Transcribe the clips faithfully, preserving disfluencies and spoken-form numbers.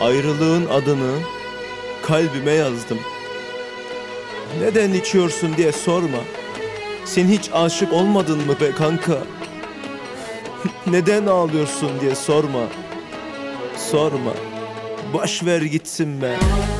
Ayrılığın adını kalbime yazdım. Neden içiyorsun diye sorma. Sen hiç aşık olmadın mı be kanka? Neden ağlıyorsun diye sorma. Sorma. Boş ver gitsin be.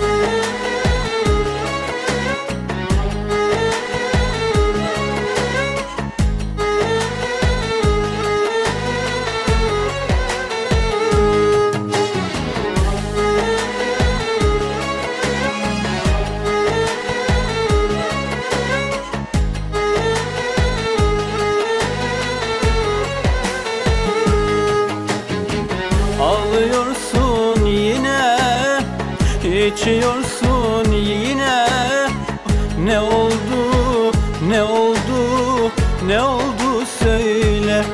Ağlıyorsun yine, içiyorsun yine. Ne oldu, ne oldu, ne oldu söyle.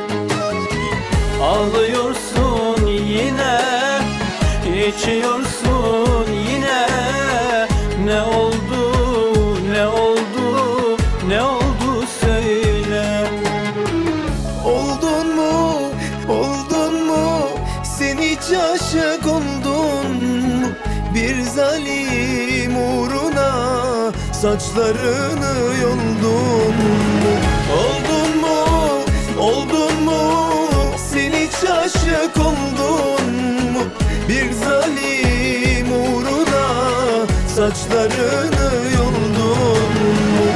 Ağlıyorsun yine, içiyorsun yine. Ne oldu, ne oldu, ne oldu söyle. Oldun mu, oldun mu? Sen hiç aşık oldun mu? Bir zalim uğruna saçlarını yoldun mu? Oldun mu, oldun mu? Sen hiç aşık oldun mu? Bir zalim uğruna saçlarını yoldun mu?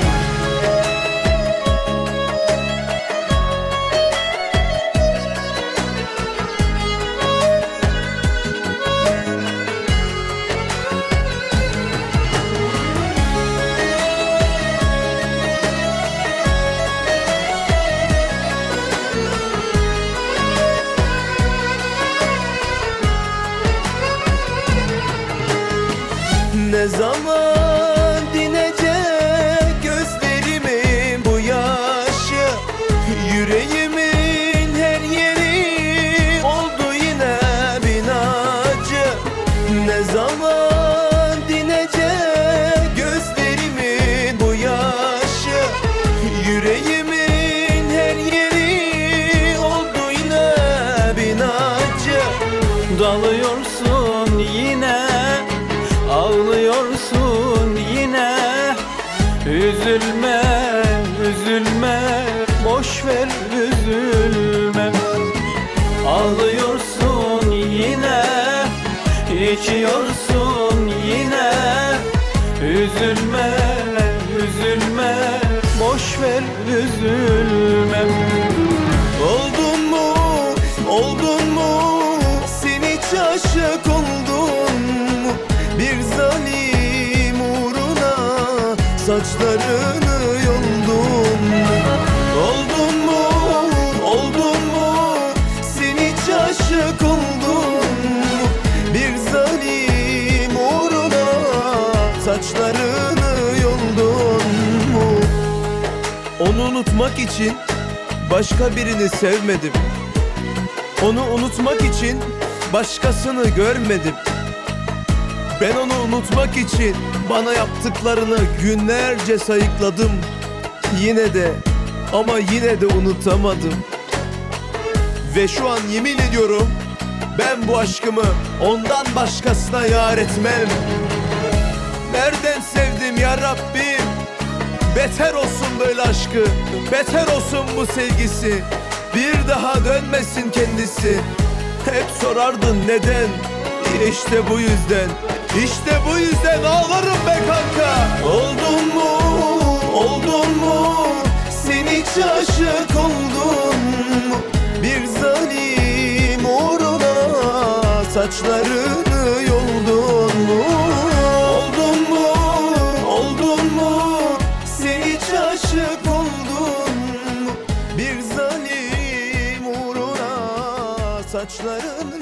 Ne zaman dinecek gözlerimin bu yaşı? Yüreğimin her yeri oldu yine bin acı. Ne zaman dinecek gözlerimin bu yaşı? Yüreğimin her yeri oldu yine bin acı. Dalıyorsun yine, ağlıyorsun yine. Üzülme, üzülme, boş ver üzülme. Ağlıyorsun yine, içiyorsun yine. Üzülme, üzülme, boş ver üzülme. Oldun mu, oldun mu? Sen hiç aşık oldun mu? Bir zalim uğruna saçlarını yoldun mu? Oldun mu, oldun mu? Sen hiç aşık oldun mu? Bir zalim uğruna saçlarını yoldun mu? Onu unutmak için başka birini sevmedim. Onu unutmak için başkasını görmedim. Ben onu unutmak için bana yaptıklarını günlerce sayıkladım. Yine de, ama yine de unutamadım. Ve şu an yemin ediyorum, ben bu aşkımı ondan başkasına yar etmem. Nereden sevdim ya Rabbim? Beter olsun böyle aşkı, beter olsun bu sevgisi. Bir daha dönmesin kendisi. Hep sorardın neden? İşte bu yüzden, işte bu yüzden ağlarım be kanka. Oldun mu, oldun mu? Sen hiç aşık oldun mu? Bir zalim uğruna saçlarını yoldun mu? Oldun mu, oldun mu? Sen hiç aşık oldun mu? Bir zalim uğruna saçlarını